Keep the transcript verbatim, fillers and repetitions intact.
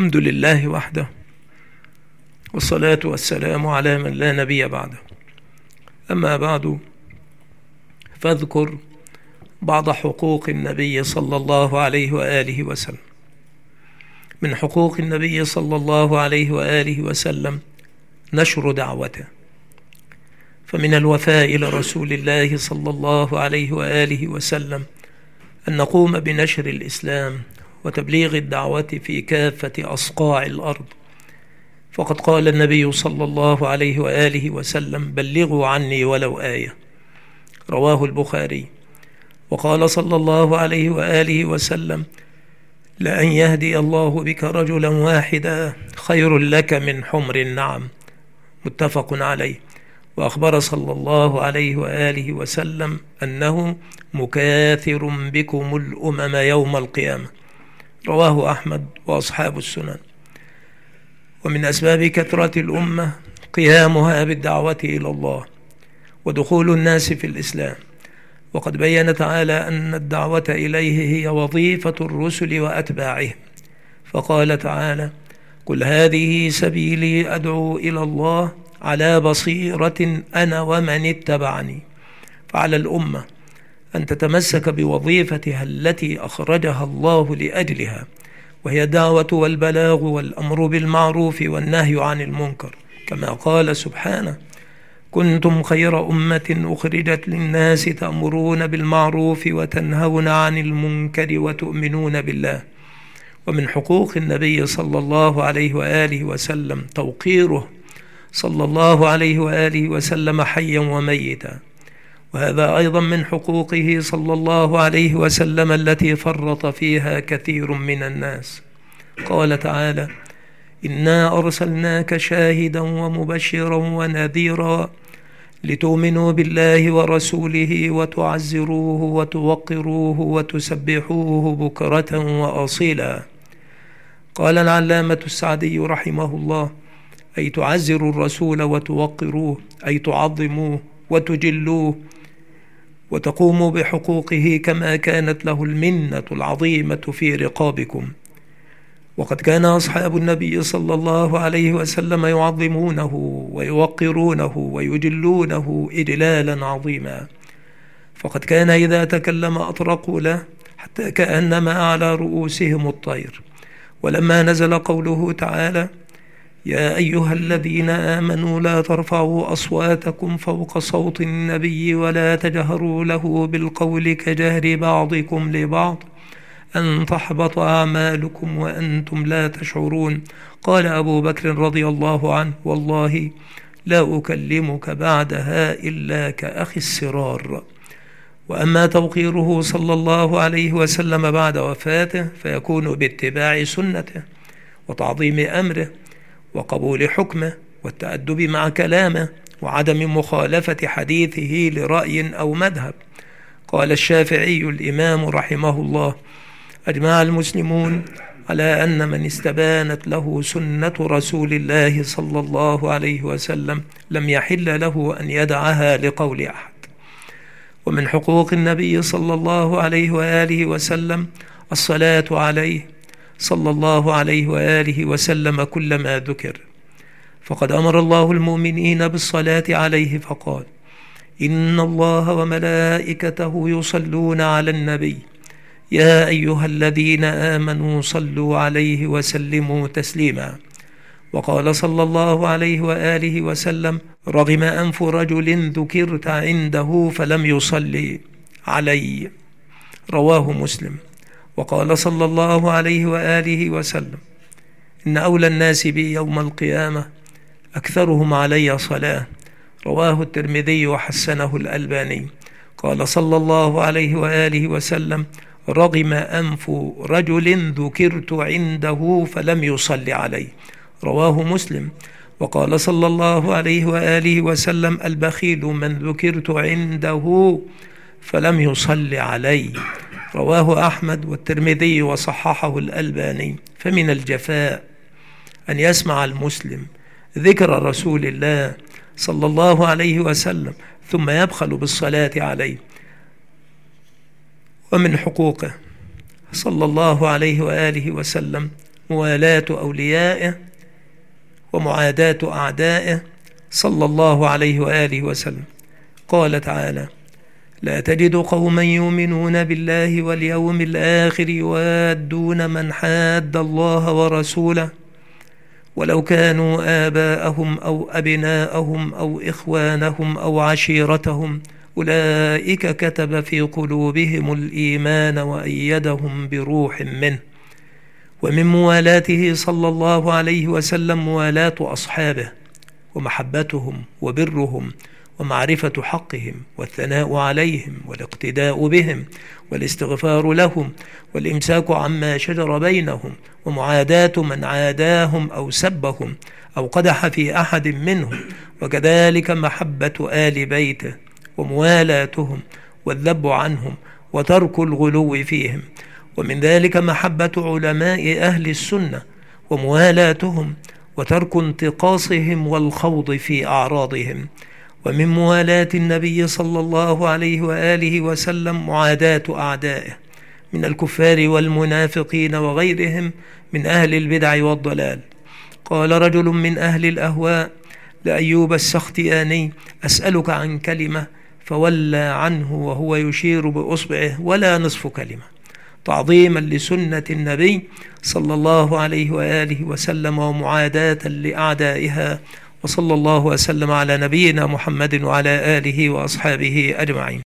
الحمد لله وحده، والصلاة والسلام على من لا نبي بعده. أما بعد، فاذكر بعض حقوق النبي صلى الله عليه وآله وسلم. من حقوق النبي صلى الله عليه وآله وسلم نشر دعوته، فمن الوفاء لرسول الله صلى الله عليه وآله وسلم أن نقوم بنشر الإسلام وتبليغ الدعوة في كافة أصقاع الأرض. فقد قال النبي صلى الله عليه وآله وسلم: بلغوا عني ولو آية، رواه البخاري. وقال صلى الله عليه وآله وسلم: لأن يهدي الله بك رجلا واحدا خير لك من حمر النعم، متفق عليه. وأخبر صلى الله عليه وآله وسلم أنه مكاثر بكم الأمم يوم القيامة، رواه أحمد وأصحاب السنن. ومن أسباب كثرة الأمة قيامها بالدعوة إلى الله ودخول الناس في الإسلام، وقد بين تعالى أن الدعوة إليه هي وظيفة الرسل وأتباعهم، فقال تعالى: قل هذه سبيلي أدعو إلى الله على بصيرة أنا ومن اتبعني. فعلى الأمة أن تتمسك بوظيفتها التي أخرجها الله لأجلها، وهي الدعوة والبلاغ والأمر بالمعروف والنهي عن المنكر، كما قال سبحانه: كنتم خير أمة أخرجت للناس تأمرون بالمعروف وتنهون عن المنكر وتؤمنون بالله. ومن حقوق النبي صلى الله عليه وآله وسلم توقيره صلى الله عليه وآله وسلم حيا وميتا، وهذا أيضا من حقوقه صلى الله عليه وسلم التي فرط فيها كثير من الناس. قال تعالى: إنا أرسلناك شاهدا ومبشرا ونذيرا لتؤمنوا بالله ورسوله وتعزروه وتوقروه وتسبحوه بكرة وأصيلا. قال العلامة السعدي رحمه الله: أي تعزروا الرسول وتوقروه، أي تعظموه وتجلوه وتقوموا بحقوقه كما كانت له المنة العظيمة في رقابكم. وقد كان أصحاب النبي صلى الله عليه وسلم يعظمونه ويوقرونه ويجلونه إجلالا عظيما، فقد كان إذا تكلم أطرقوا له حتى كأنما على رؤوسهم الطير. ولما نزل قوله تعالى: يا أيها الذين آمنوا لا ترفعوا أصواتكم فوق صوت النبي ولا تجهروا له بالقول كجهر بعضكم لبعض أن تحبط أعمالكم وأنتم لا تشعرون، قال أبو بكر رضي الله عنه: والله لا أكلمك بعدها إلا كأخي السرار. وأما توقيره صلى الله عليه وسلم بعد وفاته فيكون باتباع سنته وتعظيم أمره وقبول حكمه والتأدب مع كلامه وعدم مخالفة حديثه لرأي أو مذهب. قال الشافعي الإمام رحمه الله: أجمع المسلمون على أن من استبانت له سنة رسول الله صلى الله عليه وسلم لم يحل له أن يدعها لقول أحد. ومن حقوق النبي صلى الله عليه وآله وسلم الصلاة عليه صلى الله عليه وآله وسلم كلما ذكر، فقد أمر الله المؤمنين بالصلاة عليه فقال: إن الله وملائكته يصلون على النبي يا أيها الذين آمنوا صلوا عليه وسلموا تسليما. وقال صلى الله عليه وآله وسلم: رغم أنف رجل ذكرت عنده فلم يصلي علي، رواه مسلم. وقال صلى الله عليه وآله وسلم: إن أولى الناس بي يوم القيامة أكثرهم علي صلاة، رواه الترمذي وحسنه الألباني. قال صلى الله عليه وآله وسلم: رغم أنف رجل ذكرت عنده فلم يصلي علي، رواه مسلم. وقال صلى الله عليه وآله وسلم: البخيل من ذكرت عنده فلم يصلي علي، رواه أحمد والترمذي وصححه الألباني. فمن الجفاء أن يسمع المسلم ذكر رسول الله صلى الله عليه وسلم ثم يبخل بالصلاة عليه. ومن حقوقه صلى الله عليه وآله وسلم موالاة أوليائه ومعاداة أعدائه صلى الله عليه وآله وسلم. قال تعالى: لا تجد قوما يؤمنون بالله واليوم الآخر يوادون من حاد الله ورسوله ولو كانوا آباءهم أو أبناءهم أو إخوانهم أو عشيرتهم أولئك كتب في قلوبهم الإيمان وأيدهم بروح منه. ومن موالاته صلى الله عليه وسلم موالاة أصحابه ومحبتهم وبرهم ومعرفة حقهم والثناء عليهم والاقتداء بهم والاستغفار لهم والإمساك عما شجر بينهم ومعاداة من عاداهم أو سبهم أو قدح في أحد منهم، وكذلك محبة آل بيته وموالاتهم والذب عنهم وترك الغلو فيهم. ومن ذلك محبة علماء أهل السنة وموالاتهم وترك انتقاصهم والخوض في أعراضهم. ومن موالاة النبي صلى الله عليه وآله وسلم معاداة أعدائه من الكفار والمنافقين وغيرهم من أهل البدع والضلال. قال رجل من أهل الأهواء لأيوب السختياني: أسألك عن كلمة، فولى عنه وهو يشير بأصبعه ولا نصف كلمة، تعظيما لسنة النبي صلى الله عليه وآله وسلم ومعاداة لأعدائها. وصلى الله وسلم على نبينا محمد وعلى آله وأصحابه أجمعين.